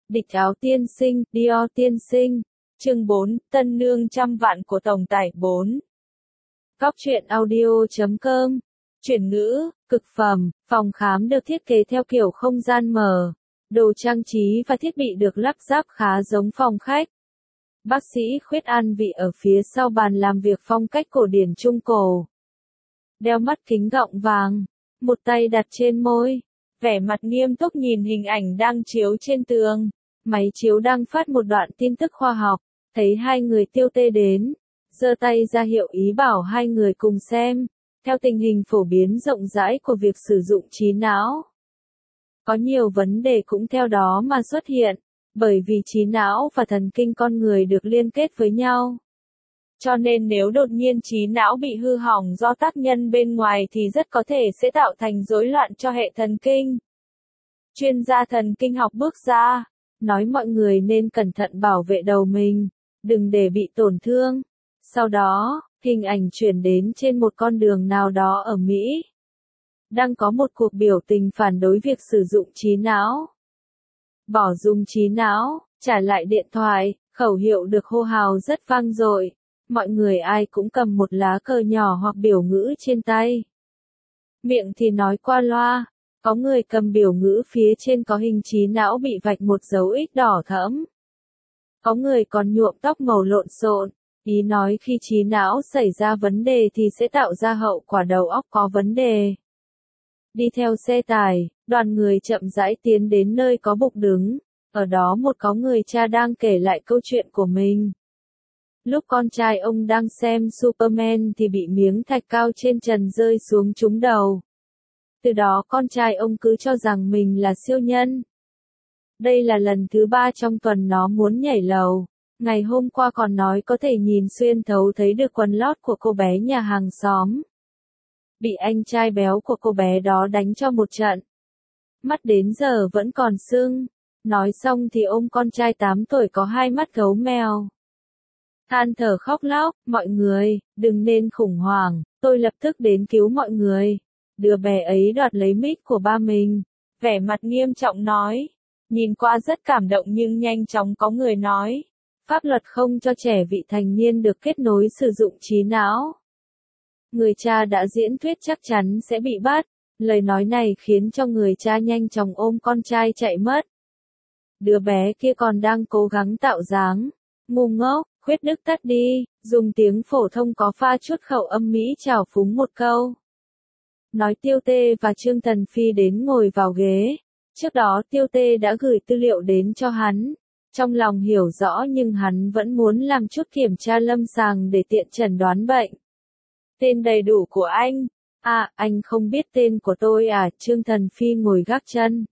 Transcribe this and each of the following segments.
Địch áo tiên sinh, Dior tiên sinh. Chương 4, Tân nương trăm vạn của tổng tài 4. Góc truyện audio.com. Chuyển ngữ, cực phẩm, phòng khám được thiết kế theo kiểu không gian mở. Đồ trang trí và thiết bị được lắp ráp khá giống phòng khách. Bác sĩ Khuyết an vị ở phía sau bàn làm việc phong cách cổ điển Trung Cổ. Đeo mắt kính gọng vàng, một tay đặt trên môi, vẻ mặt nghiêm túc nhìn hình ảnh đang chiếu trên tường. Máy chiếu đang phát một đoạn tin tức khoa học, thấy hai người Tiêu Tê đến, giơ tay ra hiệu ý bảo hai người cùng xem, theo tình hình phổ biến rộng rãi của việc sử dụng trí não. Có nhiều vấn đề cũng theo đó mà xuất hiện, bởi vì trí não và thần kinh con người được liên kết với nhau. Cho nên nếu đột nhiên trí não bị hư hỏng do tác nhân bên ngoài thì rất có thể sẽ tạo thành rối loạn cho hệ thần kinh. Chuyên gia thần kinh học bước ra, nói mọi người nên cẩn thận bảo vệ đầu mình, đừng để bị tổn thương. Sau đó, hình ảnh chuyển đến trên một con đường nào đó ở Mỹ. Đang có một cuộc biểu tình phản đối việc sử dụng trí não. Bỏ dùng trí não, trả lại điện thoại, khẩu hiệu được hô hào rất vang dội. Mọi người ai cũng cầm một lá cờ nhỏ hoặc biểu ngữ trên tay. Miệng thì nói qua loa, có người cầm biểu ngữ phía trên có hình trí não bị vạch một dấu X đỏ thẫm. Có người còn nhuộm tóc màu lộn xộn, ý nói khi trí não xảy ra vấn đề thì sẽ tạo ra hậu quả đầu óc có vấn đề. Đi theo xe tải, đoàn người chậm rãi tiến đến nơi có bục đứng, ở đó một có người cha đang kể lại câu chuyện của mình. Lúc con trai ông đang xem Superman thì bị miếng thạch cao trên trần rơi xuống trúng đầu. Từ đó con trai ông cứ cho rằng mình là siêu nhân. Đây là lần thứ 3 trong tuần nó muốn nhảy lầu. Ngày hôm qua còn nói có thể nhìn xuyên thấu thấy được quần lót của cô bé nhà hàng xóm. Bị anh trai béo của cô bé đó đánh cho một trận. Mắt đến giờ vẫn còn sưng. Nói xong thì ôm con trai 8 tuổi có hai mắt gấu mèo. Than thở khóc lóc, mọi người, đừng nên khủng hoảng, tôi lập tức đến cứu mọi người. Đứa bé ấy đoạt lấy mic của ba mình, vẻ mặt nghiêm trọng nói. Nhìn qua rất cảm động nhưng nhanh chóng có người nói. Pháp luật không cho trẻ vị thành niên được kết nối sử dụng trí não. Người cha đã diễn thuyết chắc chắn sẽ bị bắt. Lời nói này khiến cho người cha nhanh chóng ôm con trai chạy mất. Đứa bé kia còn đang cố gắng tạo dáng. Ngu ngốc, Khuyết Đức tắt đi, dùng tiếng phổ thông có pha chút khẩu âm Mỹ trào phúng một câu. Nói Tiêu Tê và Trương Tần Phi đến ngồi vào ghế. Trước đó Tiêu Tê đã gửi tư liệu đến cho hắn. Trong lòng hiểu rõ nhưng hắn vẫn muốn làm chút kiểm tra lâm sàng để tiện chẩn đoán bệnh. Tên đầy đủ của anh? À, anh không biết tên của tôi à? Trương Tần Phi ngồi gác chân.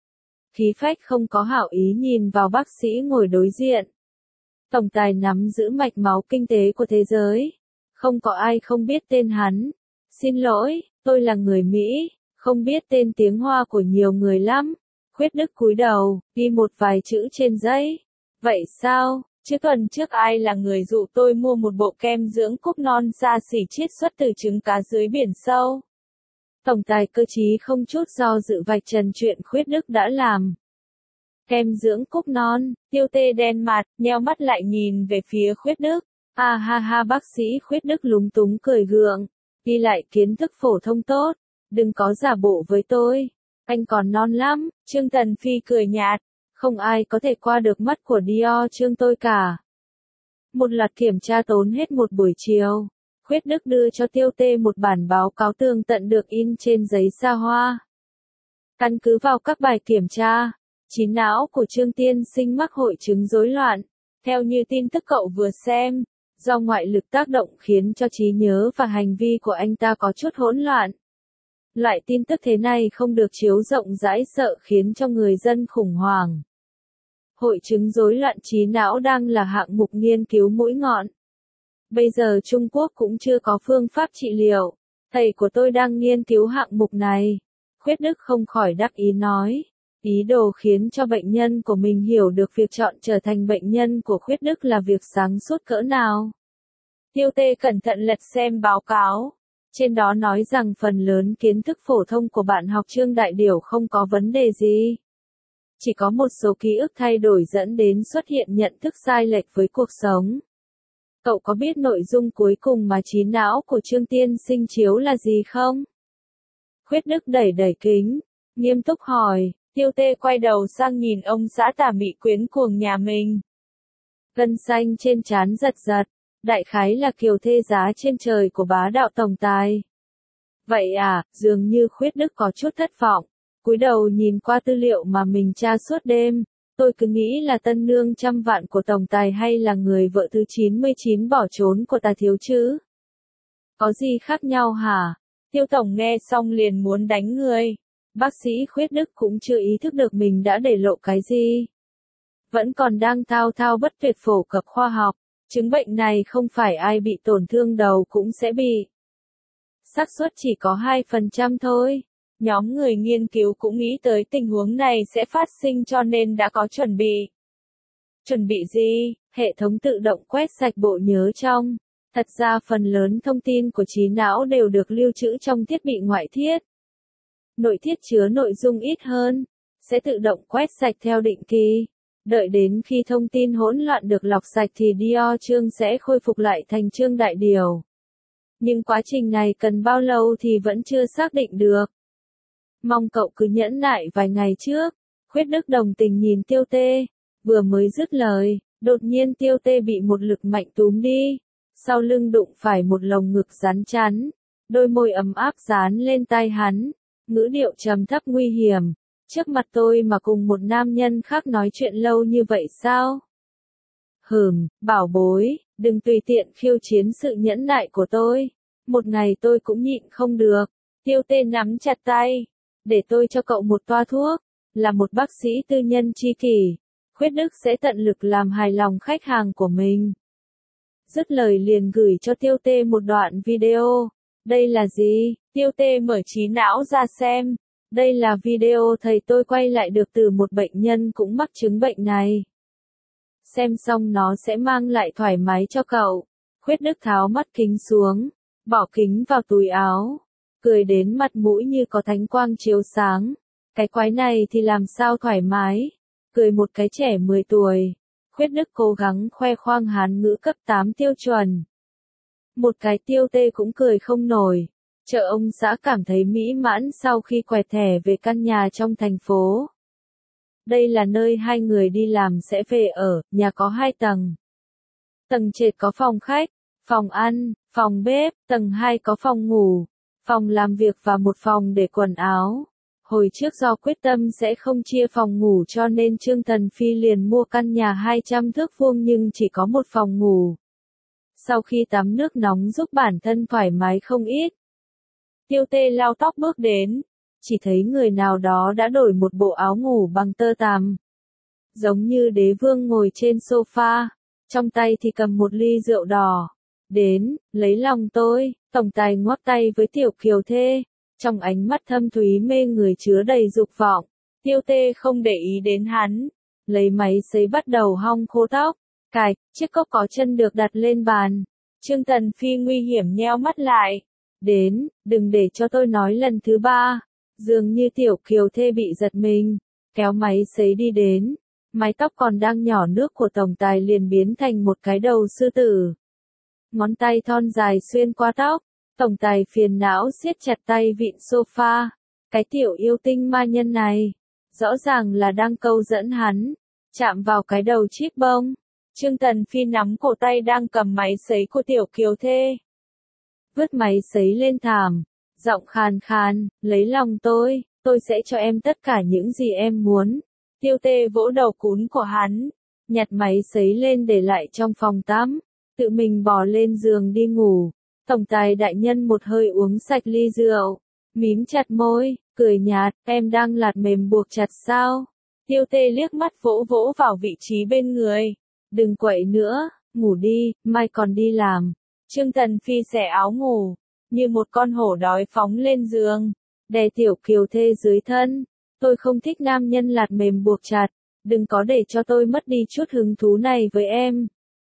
Khí phách không có hảo ý nhìn vào bác sĩ ngồi đối diện. Tổng tài nắm giữ mạch máu kinh tế của thế giới. Không có ai không biết tên hắn. Xin lỗi, tôi là người Mỹ, không biết tên tiếng Hoa của nhiều người lắm. Khuyết Đức cúi đầu, ghi một vài chữ trên giấy. Vậy sao, chứ tuần trước ai là người dụ tôi mua một bộ kem dưỡng cúc non xa xỉ chiết xuất từ trứng cá dưới biển sâu? Tổng tài cơ trí không chút do dự vạch trần chuyện Khuyết Đức đã làm. Kem dưỡng cúc non, Tiêu Tê đen mặt, nheo mắt lại nhìn về phía Khuyết Đức. À ha ha, bác sĩ Khuyết Đức lúng túng cười gượng. Ghi lại kiến thức phổ thông tốt, đừng có giả bộ với tôi. Anh còn non lắm. Trương Tần Phi cười nhạt. Không ai có thể qua được mắt của Dior Trương tôi cả. Một loạt kiểm tra tốn hết một buổi chiều. Khuyết Đức đưa cho Tiêu Tê một bản báo cáo tường tận được in trên giấy sa hoa. Căn cứ vào các bài kiểm tra, trí não của Trương tiên sinh mắc hội chứng rối loạn. Theo như tin tức cậu vừa xem, do ngoại lực tác động khiến cho trí nhớ và hành vi của anh ta có chút hỗn loạn. Loại tin tức thế này không được chiếu rộng rãi sợ khiến cho người dân khủng hoảng. Hội chứng rối loạn trí não đang là hạng mục nghiên cứu mũi nhọn. Bây giờ Trung Quốc cũng chưa có phương pháp trị liệu. Thầy của tôi đang nghiên cứu hạng mục này. Khuyết Đức không khỏi đắc ý nói. Ý đồ khiến cho bệnh nhân của mình hiểu được việc chọn trở thành bệnh nhân của Khuyết Đức là việc sáng suốt cỡ nào. Tiêu Tê cẩn thận lật xem báo cáo. Trên đó nói rằng phần lớn kiến thức phổ thông của bạn học Trương Đại Điểu không có vấn đề gì. Chỉ có một số ký ức thay đổi dẫn đến xuất hiện nhận thức sai lệch với cuộc sống. Cậu có biết nội dung cuối cùng mà trí não của Trương Tiên Sinh chiếu là gì không? Khuyết Đức đẩy đẩy kính, nghiêm túc hỏi, Tiêu Tê quay đầu sang nhìn ông xã tà mị quyến cuồng nhà mình. Gân xanh trên trán giật giật, đại khái là kiều thê giá trên trời của bá đạo tổng tài. Vậy à, dường như Khuyết Đức có chút thất vọng, cúi đầu nhìn qua tư liệu mà mình tra suốt đêm, tôi cứ nghĩ là tân nương trăm vạn của tổng tài hay là người vợ thứ 99 bỏ trốn của Tà thiếu chứ. Có gì khác nhau hả? Tiêu tổng nghe xong liền muốn đánh người. Bác sĩ Khuyết Đức cũng chưa ý thức được mình đã để lộ cái gì. Vẫn còn đang thao thao bất tuyệt phổ cập khoa học, chứng bệnh này không phải ai bị tổn thương đầu cũng sẽ bị. Xác suất chỉ có 2% thôi. Nhóm người nghiên cứu cũng nghĩ tới tình huống này sẽ phát sinh cho nên đã có chuẩn bị. Chuẩn bị gì? Hệ thống tự động quét sạch bộ nhớ trong. Thật ra phần lớn thông tin của trí não đều được lưu trữ trong thiết bị ngoại thiết. Nội thiết chứa nội dung ít hơn, sẽ tự động quét sạch theo định kỳ. Đợi đến khi thông tin hỗn loạn được lọc sạch thì Dio chương sẽ khôi phục lại thành chương đại điều. Nhưng quá trình này cần bao lâu thì vẫn chưa xác định được. Mong cậu cứ nhẫn nại vài ngày trước. Khuyết Đức đồng tình nhìn Tiêu Tê. Vừa mới dứt lời, đột nhiên Tiêu Tê bị một lực mạnh túm đi. Sau lưng đụng phải một lồng ngực rắn chắn. Đôi môi ấm áp dán lên tai hắn. Ngữ điệu trầm thấp nguy hiểm. Trước mặt tôi mà cùng một nam nhân khác nói chuyện lâu như vậy sao? Bảo bối, đừng tùy tiện khiêu chiến sự nhẫn nại của tôi. Một ngày tôi cũng nhịn không được. Tiêu Tê nắm chặt tay. Để tôi cho cậu một toa thuốc. Là một bác sĩ tư nhân tri kỷ. Khuyết Đức sẽ tận lực làm hài lòng khách hàng của mình. Dứt lời liền gửi cho Tiêu Tê một đoạn video. Đây là gì? Tiêu Tê mở trí não ra xem. Đây là video thầy tôi quay lại được từ một bệnh nhân cũng mắc chứng bệnh này. Xem xong nó sẽ mang lại thoải mái cho cậu. Khuyết Đức tháo mắt kính xuống, bỏ kính vào túi áo, cười đến mặt mũi như có thánh quang chiếu sáng. Cái quái này thì làm sao thoải mái? Cười một cái trẻ 10 tuổi. Khuyết Đức cố gắng khoe khoang Hán ngữ cấp 8 tiêu chuẩn. Một cái Tiêu Tê cũng cười không nổi. Chợ ông xã cảm thấy mỹ mãn sau khi quẹt thẻ về căn nhà trong thành phố. Đây là nơi hai người đi làm sẽ về ở, nhà có 2 tầng. Tầng trệt có phòng khách, phòng ăn, phòng bếp, tầng 2 có phòng ngủ, phòng làm việc và một phòng để quần áo. Hồi trước do quyết tâm sẽ không chia phòng ngủ cho nên Trương Thần Phi liền mua căn nhà 200 thước vuông nhưng chỉ có một phòng ngủ. Sau khi tắm nước nóng giúp bản thân thoải mái không ít. Tiêu Tê lau tóc bước đến, chỉ thấy người nào đó đã đổi một bộ áo ngủ bằng tơ tằm. Giống như đế vương ngồi trên sofa, trong tay thì cầm một ly rượu đỏ. Đến, lấy lòng tôi, tổng tài ngoắc tay với tiểu kiều thê, trong ánh mắt thâm thúy mê người chứa đầy dục vọng. Tiêu Tê không để ý đến hắn, lấy máy sấy bắt đầu hong khô tóc, cài, chiếc cốc có chân được đặt lên bàn. Trương Tần Phi nguy hiểm nheo mắt lại. Đến, đừng để cho tôi nói lần thứ 3. Dường như tiểu kiều thê bị giật mình, kéo máy sấy đi đến. Mái tóc còn đang nhỏ nước của tổng tài liền biến thành một cái đầu sư tử. Ngón tay thon dài xuyên qua tóc, tổng tài phiền não siết chặt tay vịn sofa. Cái tiểu yêu tinh ma nhân này, rõ ràng là đang câu dẫn hắn, chạm vào cái đầu chip bông. Trương Tần Phi nắm cổ tay đang cầm máy sấy của tiểu kiều thê. Vứt máy sấy lên thảm, giọng khàn khàn, lấy lòng tôi sẽ cho em tất cả những gì em muốn. Tiêu Tê vỗ đầu cún của hắn, nhặt máy sấy lên để lại trong phòng tắm, tự mình bò lên giường đi ngủ. Tổng tài đại nhân một hơi uống sạch ly rượu, mím chặt môi, cười nhạt, em đang lạt mềm buộc chặt sao? Tiêu Tê liếc mắt vỗ vỗ vào vị trí bên người. Đừng quậy nữa, ngủ đi, mai còn đi làm. Trương Tần Phi xẻ áo ngủ, như một con hổ đói phóng lên giường, đè tiểu kiều thê dưới thân. Tôi không thích nam nhân lạt mềm buộc chặt, đừng có để cho tôi mất đi chút hứng thú này với em.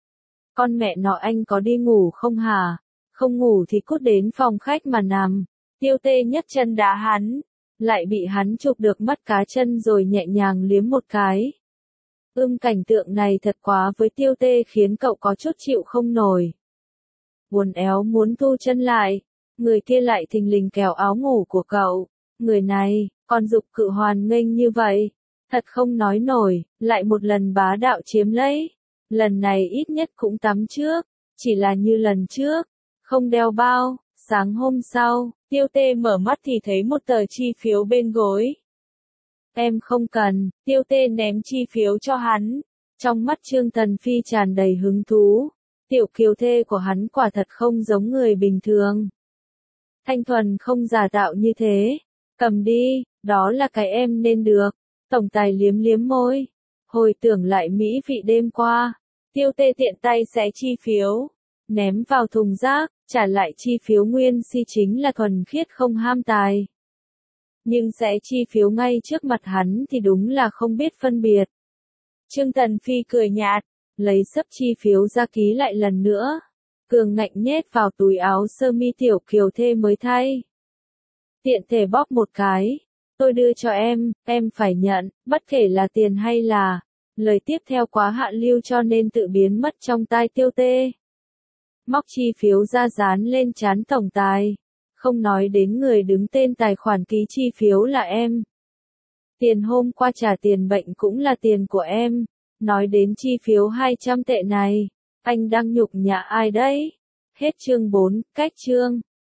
Con mẹ nó anh có đi ngủ không hả? Không ngủ thì cút đến phòng khách mà nằm. Tiêu Tê nhấc chân đá hắn. lại bị hắn chụp được mắt cá chân rồi nhẹ nhàng liếm một cái. Cảnh tượng này thật quá với Tiêu Tê khiến cậu có chút chịu không nổi. Uốn éo muốn thu chân lại, người kia lại thình lình kéo áo ngủ của cậu. Người này, còn dục cự hoàn nghênh như vậy, thật không nói nổi, lại một lần bá đạo chiếm lấy. Lần này ít nhất cũng tắm trước, chỉ là như lần trước, không đeo bao. Sáng hôm sau, Tiêu Tê mở mắt thì thấy một tờ chi phiếu bên gối. Em không cần, Tiêu Tê ném chi phiếu cho hắn. Trong mắt Trương Tần Phi tràn đầy hứng thú. Tiểu kiều thê của hắn quả thật không giống người bình thường. Thanh thuần không giả tạo như thế. Cầm đi, đó là cái em nên được. Tổng tài liếm liếm môi. Hồi tưởng lại mỹ vị đêm qua. Tiêu Tê tiện tay xé chi phiếu. Ném vào thùng rác, trả lại chi phiếu nguyên si chính là thuần khiết không ham tài. Nhưng xé chi phiếu ngay trước mặt hắn thì đúng là không biết phân biệt. Trương Tần Phi cười nhạt, lấy sấp chi phiếu ra ký lại lần nữa. Cường ngạnh nhét vào túi áo sơ mi tiểu kiều thê mới thay. Tiện thể bóp một cái. Tôi đưa cho em phải nhận, bất kể là tiền hay là. Lời tiếp theo quá hạ lưu cho nên tự biến mất trong tai Tiêu Tê. Móc chi phiếu ra dán lên trán tổng tài. Không nói đến người đứng tên tài khoản ký chi phiếu là em. Tiền hôm qua trả tiền bệnh cũng là tiền của em. Nói đến chi phiếu 200 tệ này, anh đang nhục nhã ai đấy? Hết chương 4, cách chương.